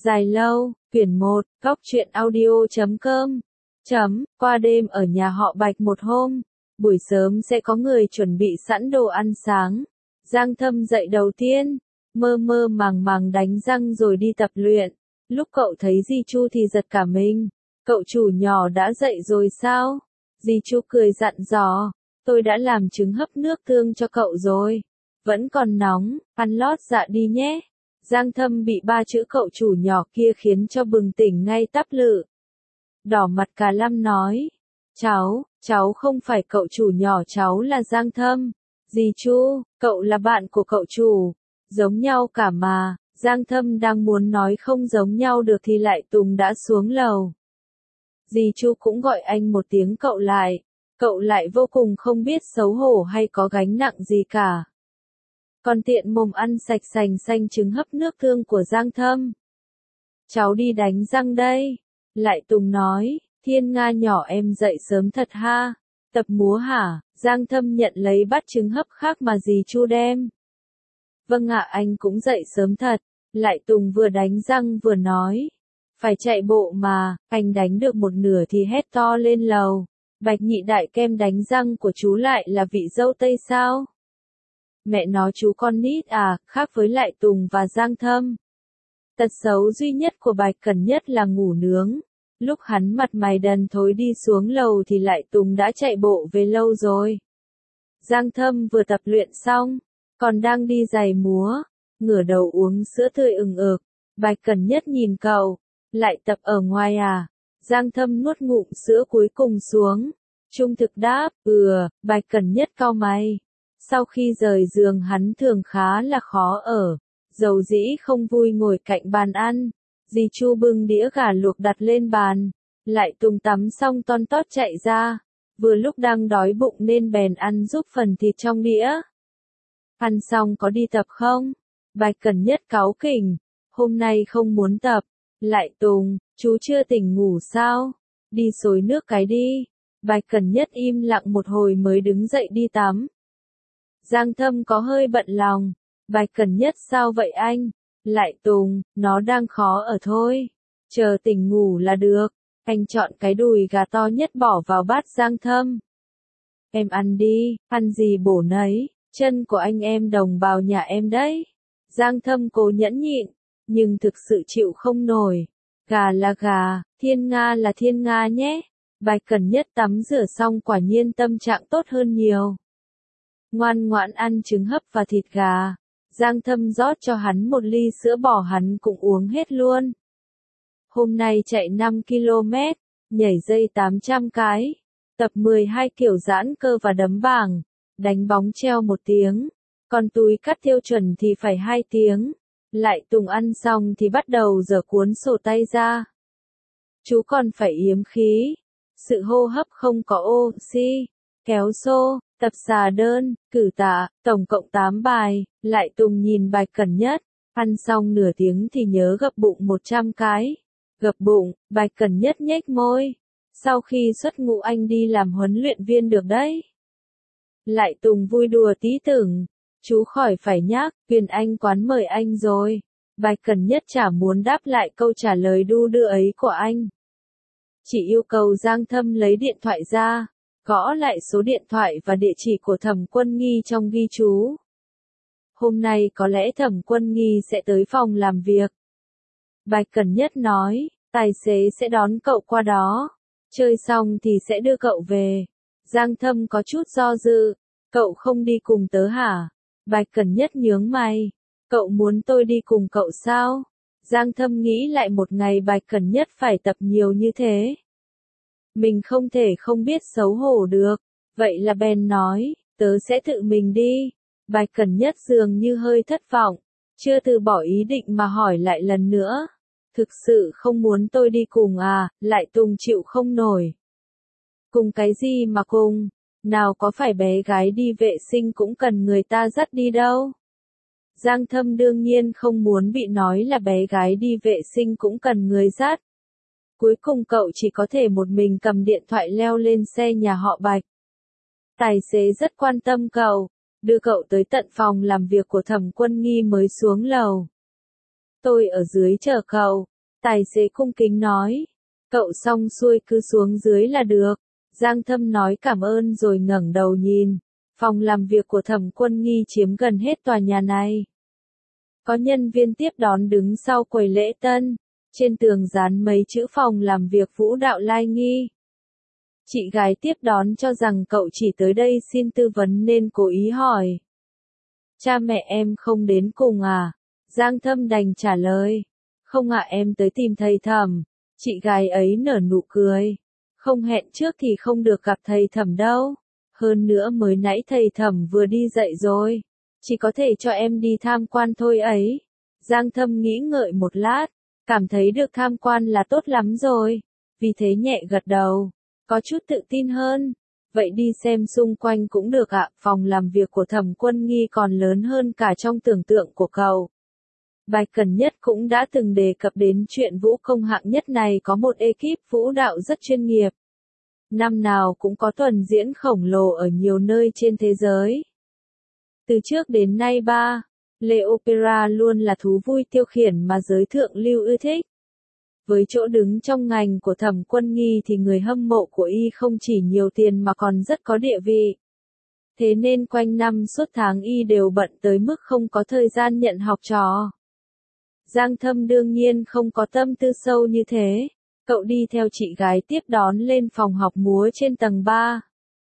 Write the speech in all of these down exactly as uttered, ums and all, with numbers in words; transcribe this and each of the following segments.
Dài lâu, quyển một, góc truyện audio chấm com. Chấm, qua đêm ở nhà họ Bạch một hôm, buổi sớm sẽ có người chuẩn bị sẵn đồ ăn sáng. Giang Thâm dậy đầu tiên, mơ mơ màng màng đánh răng rồi đi tập luyện. Lúc cậu thấy Di Chu thì giật cả mình. Cậu chủ nhỏ đã dậy rồi sao? Di Chu cười dặn dò, tôi đã làm trứng hấp nước tương cho cậu rồi. Vẫn còn nóng, ăn lót dạ đi nhé. Giang Thâm bị ba chữ cậu chủ nhỏ kia khiến cho bừng tỉnh ngay tắp lự. Đỏ mặt cả lăm nói, cháu, cháu không phải cậu chủ nhỏ, cháu là Giang Thâm. Dì Chu, cậu là bạn của cậu chủ. Giống nhau cả mà. Giang Thâm đang muốn nói không giống nhau được thì lại Tùng đã xuống lầu. Dì Chu cũng gọi anh một tiếng cậu lại. Cậu lại vô cùng không biết xấu hổ hay có gánh nặng gì cả. Còn tiện mồm ăn sạch sành xanh trứng hấp nước tương của Giang Thâm. Cháu đi đánh răng đây. Lại Tùng nói, Thiên Nga nhỏ em dậy sớm thật ha. Tập múa hả? Giang Thâm nhận lấy bát trứng hấp khác mà dì Chu đem. Vâng ạ, anh cũng dậy sớm thật. Lại Tùng vừa đánh răng vừa nói. Phải chạy bộ mà, anh đánh được một nửa thì hét to lên lầu. Bạch nhị đại, kem đánh răng của chú lại là vị dâu Tây sao? Mẹ nó, chú con nít à, khác với Lại Tùng và Giang Thâm. Tật xấu duy nhất của Bạch Cẩn Nhất là ngủ nướng. Lúc hắn mặt mày đần thối đi xuống lầu thì Lại Tùng đã chạy bộ về lâu rồi. Giang Thâm vừa tập luyện xong, còn đang đi giày múa, ngửa đầu uống sữa tươi ừng ực. Bạch Cẩn Nhất nhìn cậu, lại tập ở ngoài à? Giang Thâm nuốt ngụm sữa cuối cùng xuống. Trung thực đáp, ừ. Bạch Cẩn Nhất cau mày. Sau khi rời giường hắn thường khá là khó ở. Dầu dĩ không vui ngồi cạnh bàn ăn. Dì Chu bưng đĩa gà luộc đặt lên bàn. Lại Tùng tắm xong ton tót chạy ra. Vừa lúc đang đói bụng nên bèn ăn giúp phần thịt trong đĩa. Ăn xong có đi tập không? Bạch Cẩn Nhất cáu kỉnh. Hôm nay không muốn tập. Lại Tùng, chú chưa tỉnh ngủ sao? Đi xối nước cái đi. Bạch Cẩn Nhất im lặng một hồi mới đứng dậy đi tắm. Giang Thâm có hơi bận lòng. Bạch Cẩn Nhất sao vậy anh? Lại Tùng, nó đang khó ở thôi. Chờ tỉnh ngủ là được. Anh chọn cái đùi gà to nhất bỏ vào bát Giang Thâm. Em ăn đi, ăn gì bổ nấy, chân của anh em đồng bào nhà em đấy. Giang Thâm cố nhẫn nhịn, nhưng thực sự chịu không nổi. Gà là gà, Thiên Nga là Thiên Nga nhé. Bạch Cẩn Nhất tắm rửa xong quả nhiên tâm trạng tốt hơn nhiều. Ngoan ngoãn ăn trứng hấp và thịt gà. Giang Thâm rót cho hắn một ly sữa bò, hắn cũng uống hết luôn. Hôm nay chạy năm ki lô mét, nhảy dây tám trăm cái, tập mười hai kiểu giãn cơ và đấm bảng, đánh bóng treo một tiếng, còn túi cắt tiêu chuẩn thì phải hai tiếng. Lại Tùng ăn xong thì bắt đầu giở cuốn sổ tay ra. Chú còn phải yếm khí, sự hô hấp không có oxy, kéo xô, tập xà đơn, cử tạ, tổng cộng tám bài. Lại Tùng nhìn Bạch Cẩn Nhất, ăn xong nửa tiếng thì nhớ gập bụng một trăm cái. Gập bụng, Bạch Cẩn Nhất nhếch môi. Sau khi xuất ngũ anh đi làm huấn luyện viên được đấy. Lại Tùng vui đùa tí tưởng. Chú khỏi phải nhắc, Huyền Anh quán mời anh rồi. Bạch Cẩn Nhất chả muốn đáp lại câu trả lời đu đưa ấy của anh. Chỉ yêu cầu Giang Thâm lấy điện thoại ra, gõ lại số điện thoại và địa chỉ của Thẩm Quân Nghi trong ghi chú. Hôm nay có lẽ Thẩm Quân Nghi sẽ tới phòng làm việc. Bạch Cẩn Nhất nói, tài xế sẽ đón cậu qua đó. Chơi xong thì sẽ đưa cậu về. Giang Thâm có chút do dự. Cậu không đi cùng tớ hả? Bạch Cẩn Nhất nhướng mày. Cậu muốn tôi đi cùng cậu sao? Giang Thâm nghĩ lại một ngày Bạch Cẩn Nhất phải tập nhiều như thế. Mình không thể không biết xấu hổ được. Vậy là bèn nói, tớ sẽ tự mình đi. Bạch Cẩn Nhất dường như hơi thất vọng. Chưa từ bỏ ý định mà hỏi lại lần nữa. Thực sự không muốn tôi đi cùng à? Lại Tùng chịu không nổi. Cùng cái gì mà cùng? Nào có phải bé gái đi vệ sinh cũng cần người ta dắt đi đâu. Giang Thâm đương nhiên không muốn bị nói là bé gái đi vệ sinh cũng cần người dắt. Cuối cùng cậu chỉ có thể một mình cầm điện thoại leo lên xe nhà họ Bạch. Tài xế rất quan tâm cậu, đưa cậu tới tận phòng làm việc của Thẩm Quân Nghi mới xuống lầu. Tôi ở dưới chờ cậu. Tài xế cung kính nói. Cậu xong xuôi cứ xuống dưới là được. Giang Thâm nói cảm ơn rồi ngẩng đầu nhìn. Phòng làm việc của Thẩm Quân Nghi chiếm gần hết tòa nhà này. Có nhân viên tiếp đón đứng sau quầy lễ tân. Trên tường dán mấy chữ phòng làm việc Vũ Đạo Lai Nghi. Chị gái tiếp đón cho rằng cậu chỉ tới đây xin tư vấn nên cố ý hỏi. Cha mẹ em không đến cùng à? Giang Thâm đành trả lời. Không ạ, em tới tìm thầy Thẩm. Chị gái ấy nở nụ cười. Không hẹn trước thì không được gặp thầy Thẩm đâu. Hơn nữa mới nãy thầy Thẩm vừa đi dậy rồi. Chỉ có thể cho em đi tham quan thôi ấy. Giang Thâm nghĩ ngợi một lát. Cảm thấy được tham quan là tốt lắm rồi. Vì thế nhẹ gật đầu. Có chút tự tin hơn. Vậy đi xem xung quanh cũng được ạ. Phòng làm việc của Thẩm Quân Nghi còn lớn hơn cả trong tưởng tượng của cậu. Bạch Cẩn Nhất cũng đã từng đề cập đến chuyện vũ công hạng nhất này có một ekip vũ đạo rất chuyên nghiệp. Năm nào cũng có tuần diễn khổng lồ ở nhiều nơi trên thế giới. Từ trước đến nay ba, Lê Opera luôn là thú vui tiêu khiển mà giới thượng lưu ưa thích. Với chỗ đứng trong ngành của Thẩm Quân Nghi thì người hâm mộ của y không chỉ nhiều tiền mà còn rất có địa vị. Thế nên quanh năm suốt tháng y đều bận tới mức không có thời gian nhận học trò. Giang Thâm đương nhiên không có tâm tư sâu như thế. Cậu đi theo chị gái tiếp đón lên phòng học múa trên tầng ba.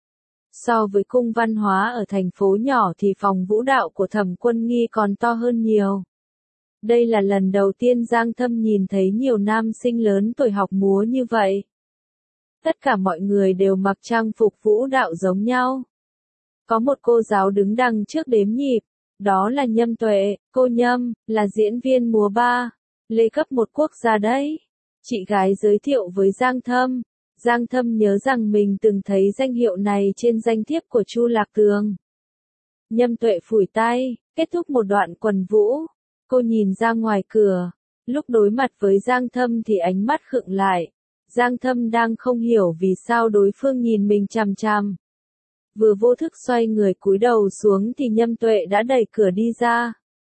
So với cung văn hóa ở thành phố nhỏ thì phòng vũ đạo của Thẩm Quân Nghi còn to hơn nhiều. Đây là lần đầu tiên Giang Thâm nhìn thấy nhiều nam sinh lớn tuổi học múa như vậy. Tất cả mọi người đều mặc trang phục vũ đạo giống nhau. Có một cô giáo đứng đằng trước đếm nhịp. Đó là Nhâm Tuệ, cô Nhâm, là diễn viên múa ba, lê cấp một quốc gia đấy. Chị gái giới thiệu với Giang Thâm. Giang Thâm nhớ rằng mình từng thấy danh hiệu này trên danh thiếp của Chu Lạc Tường. Nhâm Tuệ phủi tay, kết thúc một đoạn quần vũ. Cô nhìn ra ngoài cửa. Lúc đối mặt với Giang Thâm thì ánh mắt khựng lại. Giang Thâm đang không hiểu vì sao đối phương nhìn mình chằm chằm. Vừa vô thức xoay người cúi đầu xuống thì Nhâm Tuệ đã đẩy cửa đi ra.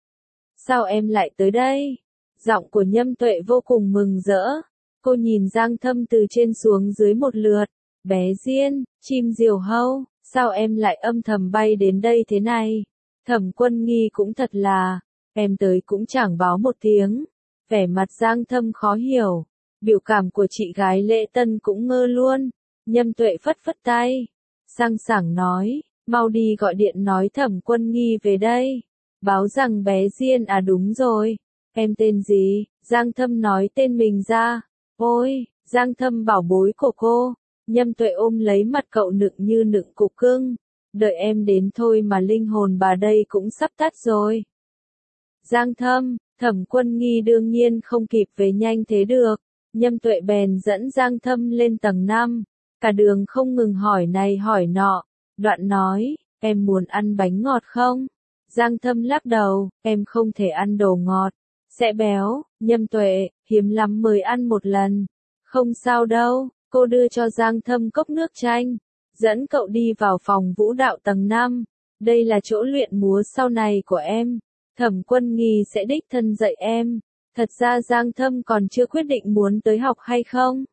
Sao em lại tới đây? Giọng của Nhâm Tuệ vô cùng mừng rỡ. Cô nhìn Giang Thâm từ trên xuống dưới một lượt. Bé Diên, chim diều hâu, sao em lại âm thầm bay đến đây thế này? Thẩm Quân Nghi cũng thật là, em tới cũng chẳng báo một tiếng. Vẻ mặt Giang Thâm khó hiểu. Biểu cảm của chị gái Lễ Tân cũng ngơ luôn. Nhâm Tuệ phất phất tay. Sang sảng nói, mau đi gọi điện nói Thẩm Quân Nghi về đây. Báo rằng bé Diên à đúng rồi. Em tên gì? Giang Thâm nói tên mình ra. Ôi, Giang Thâm bảo bối của cô. Nhâm Tuệ ôm lấy mặt cậu nựng như nựng cục cưng. Đợi em đến thôi mà linh hồn bà đây cũng sắp tắt rồi. Giang Thâm, Thẩm Quân Nghi đương nhiên không kịp về nhanh thế được. Nhâm Tuệ bèn dẫn Giang Thâm lên tầng năm. Cả đường không ngừng hỏi này hỏi nọ. Đoạn nói, em muốn ăn bánh ngọt không? Giang Thâm lắc đầu, em không thể ăn đồ ngọt. Sẽ béo. Nhâm Tuệ, hiếm lắm mới ăn một lần. Không sao đâu, cô đưa cho Giang Thâm cốc nước chanh. Dẫn cậu đi vào phòng vũ đạo tầng năm. Đây là chỗ luyện múa sau này của em. Thẩm Quân Nghi sẽ đích thân dạy em. Thật ra Giang Thâm còn chưa quyết định muốn tới học hay không.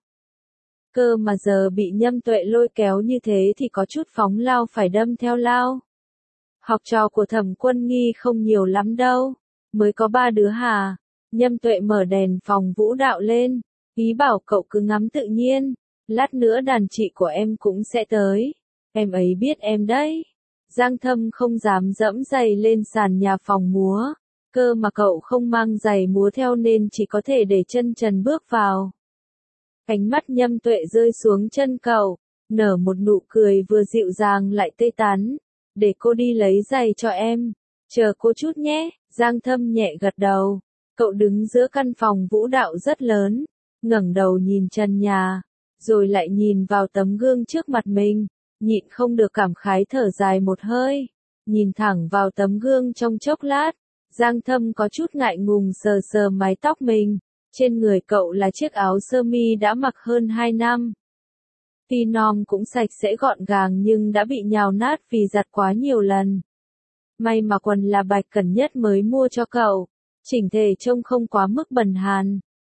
Cơ mà giờ bị Nhâm Tuệ lôi kéo như thế thì có chút phóng lao phải đâm theo lao. Học trò của Thẩm Quân Nghi không nhiều lắm đâu. Mới có ba đứa hà. Nhâm Tuệ mở đèn phòng vũ đạo lên. Ý bảo cậu cứ ngắm tự nhiên. Lát nữa đàn chị của em cũng sẽ tới. Em ấy biết em đấy. Giang Thâm không dám dẫm giày lên sàn nhà phòng múa. Cơ mà cậu không mang giày múa theo nên chỉ có thể để chân trần bước vào. Ánh mắt Nhâm Tuệ rơi xuống chân cậu. Nở một nụ cười vừa dịu dàng lại tê tán. Để cô đi lấy giày cho em. Chờ cô chút nhé. Giang Thâm nhẹ gật đầu. Cậu đứng giữa căn phòng vũ đạo rất lớn. Ngẩng đầu nhìn trần nhà. Rồi lại nhìn vào tấm gương trước mặt mình. Nhịn không được cảm khái thở dài một hơi. Nhìn thẳng vào tấm gương trong chốc lát. Giang Thâm có chút ngại ngùng sờ sờ mái tóc mình. Trên người cậu là chiếc áo sơ mi đã mặc hơn hai năm. Tuy nom cũng sạch sẽ gọn gàng nhưng đã bị nhào nát vì giặt quá nhiều lần. May mà quần là Bạch Cẩn Nhất mới mua cho cậu. Chỉnh thể trông không quá mức bẩn hàn.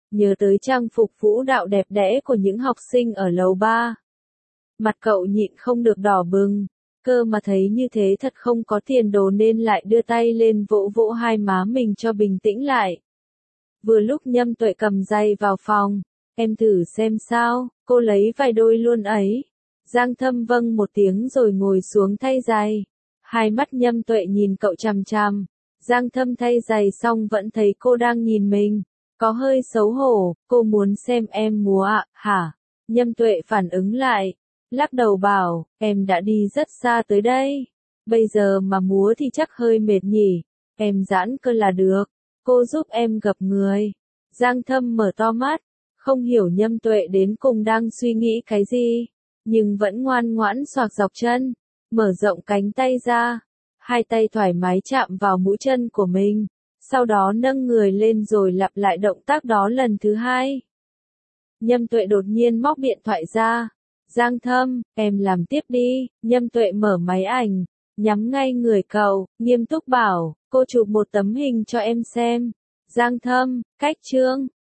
nhớ tới trang phục vũ đạo đẹp đẽ của những học sinh ở lầu ba. Mặt cậu nhịn không được đỏ bừng, cơ mà thấy như thế thật không có tiền đồ nên lại đưa tay lên vỗ vỗ hai má mình cho bình tĩnh lại. Vừa lúc Nhâm Tuệ cầm giày vào phòng, em thử xem sao, cô lấy vài đôi luôn ấy. Giang Thâm vâng một tiếng rồi ngồi xuống thay giày. Hai mắt Nhâm Tuệ nhìn cậu chằm chằm. Giang Thâm thay giày xong vẫn thấy cô đang nhìn mình. Có hơi xấu hổ, cô muốn xem em múa ạ, hả? Nhâm Tuệ phản ứng lại. Lắc đầu bảo, em đã đi rất xa tới đây. Bây giờ mà múa thì chắc hơi mệt nhỉ. Em giãn cơ là được. Cô giúp em gập người. Giang Thâm mở to mắt. Không hiểu Nhâm Tuệ đến cùng đang suy nghĩ cái gì. Nhưng vẫn ngoan ngoãn xoạc dọc chân. Mở rộng cánh tay ra. Hai tay thoải mái chạm vào mũi chân của mình. Sau đó nâng người lên rồi lặp lại động tác đó lần thứ hai. Nhâm Tuệ đột nhiên móc điện thoại ra. Giang Thâm, em làm tiếp đi. Nhâm Tuệ mở máy ảnh, nhắm ngay người cậu, nghiêm túc bảo, cô chụp một tấm hình cho em xem. Giang Thâm, cách chương.